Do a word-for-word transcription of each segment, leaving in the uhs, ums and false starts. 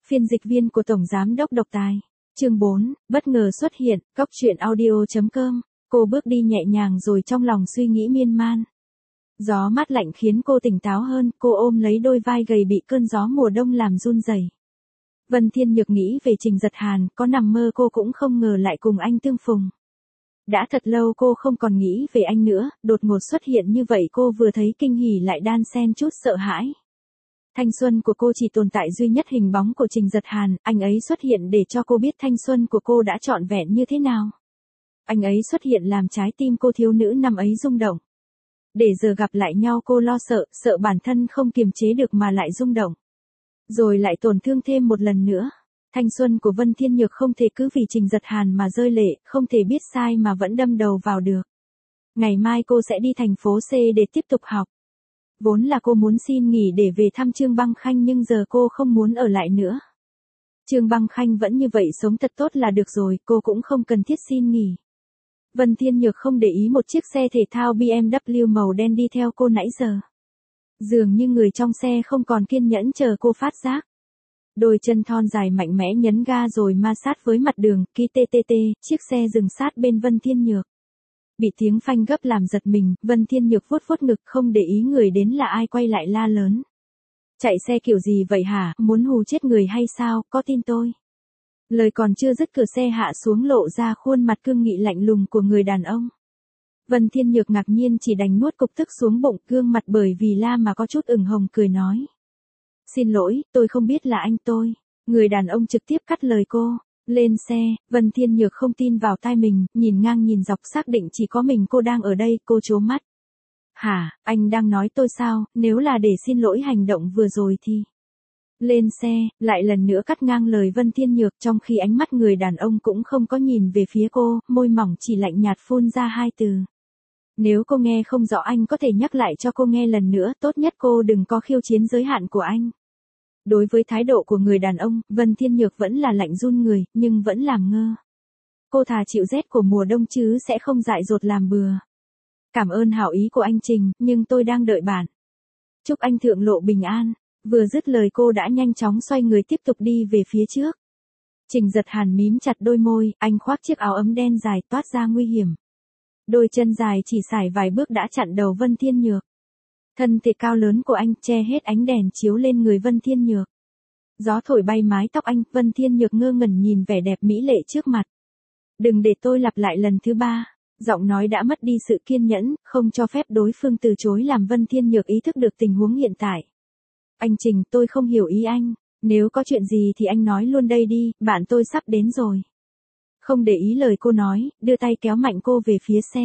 Phiên dịch viên của Tổng Giám đốc Độc Tài. Chương bốn, bất ngờ xuất hiện, cóc truyện audio chấm com. Cô bước đi nhẹ nhàng rồi trong lòng suy nghĩ miên man. Gió mát lạnh khiến cô tỉnh táo hơn, cô ôm lấy đôi vai gầy bị cơn gió mùa đông làm run rẩy. Vân Thiên Nhược nghĩ về Trình Giật Hàn, có nằm mơ cô cũng không ngờ lại cùng anh tương phùng. Đã thật lâu cô không còn nghĩ về anh nữa, đột ngột xuất hiện như vậy cô vừa thấy kinh hỉ lại đan xen chút sợ hãi. Thanh xuân của cô chỉ tồn tại duy nhất hình bóng của Trình Giật Hàn, anh ấy xuất hiện để cho cô biết thanh xuân của cô đã trọn vẹn như thế nào. Anh ấy xuất hiện làm trái tim cô thiếu nữ năm ấy rung động. Để giờ gặp lại nhau cô lo sợ, sợ bản thân không kiềm chế được mà lại rung động. Rồi lại tổn thương thêm một lần nữa. Thanh xuân của Vân Thiên Nhược không thể cứ vì Trình Giật Hàn mà rơi lệ, không thể biết sai mà vẫn đâm đầu vào được. Ngày mai cô sẽ đi thành phố C để tiếp tục học. Vốn là cô muốn xin nghỉ để về thăm Trương Băng Khanh nhưng giờ cô không muốn ở lại nữa. Trương Băng Khanh vẫn như vậy sống thật tốt là được rồi, cô cũng không cần thiết xin nghỉ. Vân Thiên Nhược không để ý một chiếc xe thể thao B M W màu đen đi theo cô nãy giờ. Dường như người trong xe không còn kiên nhẫn chờ cô phát giác. Đôi chân thon dài mạnh mẽ nhấn ga rồi ma sát với mặt đường, kí tê tê tê, chiếc xe dừng sát bên Vân Thiên Nhược. Bị tiếng phanh gấp làm giật mình, Vân Thiên Nhược vuốt vuốt ngực không để ý người đến là ai quay lại la lớn. Chạy xe kiểu gì vậy hả, muốn hù chết người hay sao, có tin tôi. Lời còn chưa dứt cửa xe hạ xuống lộ ra khuôn mặt cương nghị lạnh lùng của người đàn ông. Vân Thiên Nhược ngạc nhiên chỉ đành nuốt cục tức xuống bụng, gương mặt bởi vì la mà có chút ửng hồng cười nói. Xin lỗi, tôi không biết là anh tôi. Người đàn ông trực tiếp cắt lời cô. Lên xe, Vân Thiên Nhược không tin vào tai mình, nhìn ngang nhìn dọc xác định chỉ có mình cô đang ở đây, cô trố mắt. Hả, anh đang nói tôi sao, nếu là để xin lỗi hành động vừa rồi thì... Lên xe, lại lần nữa cắt ngang lời Vân Thiên Nhược trong khi ánh mắt người đàn ông cũng không có nhìn về phía cô, môi mỏng chỉ lạnh nhạt phun ra hai từ. Nếu cô nghe không rõ anh có thể nhắc lại cho cô nghe lần nữa, tốt nhất cô đừng có khiêu chiến giới hạn của anh. Đối với thái độ của người đàn ông, Vân Thiên Nhược vẫn là lạnh run người, nhưng vẫn làm ngơ. Cô thà chịu rét của mùa đông chứ sẽ không dại dột làm bừa. Cảm ơn hảo ý của anh Trình, nhưng tôi đang đợi bạn. Chúc anh thượng lộ bình an. Vừa dứt lời cô đã nhanh chóng xoay người tiếp tục đi về phía trước. Trình Giật Hàn mím chặt đôi môi, anh khoác chiếc áo ấm đen dài toát ra nguy hiểm. Đôi chân dài chỉ sải vài bước đã chặn đầu Vân Thiên Nhược. Thân thể cao lớn của anh che hết ánh đèn chiếu lên người Vân Thiên Nhược. Gió thổi bay mái tóc anh, Vân Thiên Nhược ngơ ngẩn nhìn vẻ đẹp mỹ lệ trước mặt. Đừng để tôi lặp lại lần thứ ba. Giọng nói đã mất đi sự kiên nhẫn, không cho phép đối phương từ chối làm Vân Thiên Nhược ý thức được tình huống hiện tại. Anh Trình, tôi không hiểu ý anh. Nếu có chuyện gì thì anh nói luôn đây đi, bạn tôi sắp đến rồi. Không để ý lời cô nói, đưa tay kéo mạnh cô về phía xe.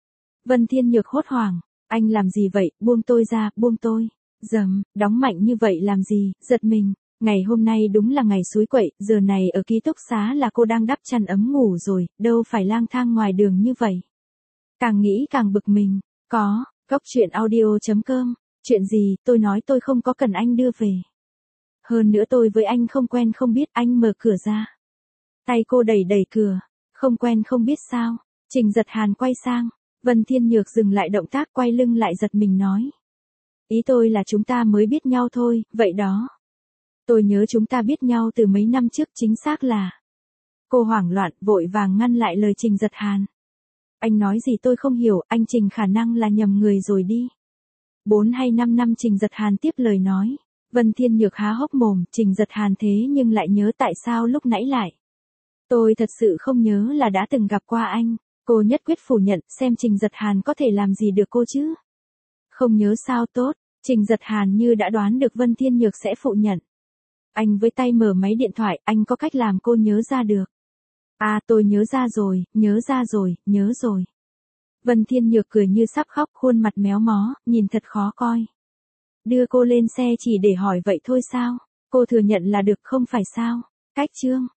Vân Thiên Nhược hốt hoảng. Anh làm gì vậy, buông tôi ra, buông tôi. Dầm, đóng mạnh như vậy làm gì, giật mình. Ngày hôm nay đúng là ngày suối quậy, giờ này ở ký túc xá là cô đang đắp chăn ấm ngủ rồi, đâu phải lang thang ngoài đường như vậy. Càng nghĩ càng bực mình. Có, cóc truyện audio chấm com. Chuyện gì, tôi nói tôi không có cần anh đưa về. Hơn nữa tôi với anh không quen không biết, anh mở cửa ra. Tay cô đẩy đẩy cửa. Không quen không biết sao. Trình Giật Hàn quay sang. Vân Thiên Nhược dừng lại động tác quay lưng lại giật mình nói. Ý tôi là chúng ta mới biết nhau thôi, vậy đó. Tôi nhớ chúng ta biết nhau từ mấy năm trước chính xác là. Cô hoảng loạn vội vàng ngăn lại lời Trình Giật Hàn. Anh nói gì tôi không hiểu, anh Trình khả năng là nhầm người rồi đi. Bốn hay năm năm Trình Giật Hàn tiếp lời nói. Vân Thiên Nhược há hốc mồm, Trình Giật Hàn thế nhưng lại nhớ tại sao lúc nãy lại. Tôi thật sự không nhớ là đã từng gặp qua anh. Cô nhất quyết phủ nhận, xem Trình Giật Hàn có thể làm gì được cô chứ. Không nhớ sao tốt, Trình Giật Hàn như đã đoán được Vân Thiên Nhược sẽ phụ nhận. Anh với tay mở máy điện thoại, anh có cách làm cô nhớ ra được. À tôi nhớ ra rồi, nhớ ra rồi, nhớ rồi. Vân Thiên Nhược cười như sắp khóc, khuôn mặt méo mó, nhìn thật khó coi. Đưa cô lên xe chỉ để hỏi vậy thôi sao? Cô thừa nhận là được không phải sao? Cách chương.